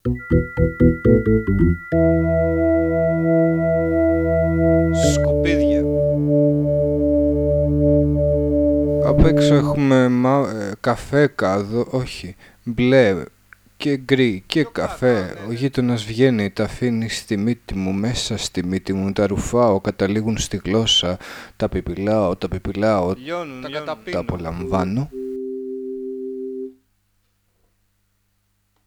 Σκουπίδια. Απ' έξω έχουμε καφέ κάδο, όχι, μπλε και γκρι και καφέ. Ο γείτονας βγαίνει, τα αφήνει στη μύτη μου, μέσα στη μύτη μου, τα ρουφάω, καταλήγουν στη γλώσσα, τα πιπιλάω, τα απολαμβάνω.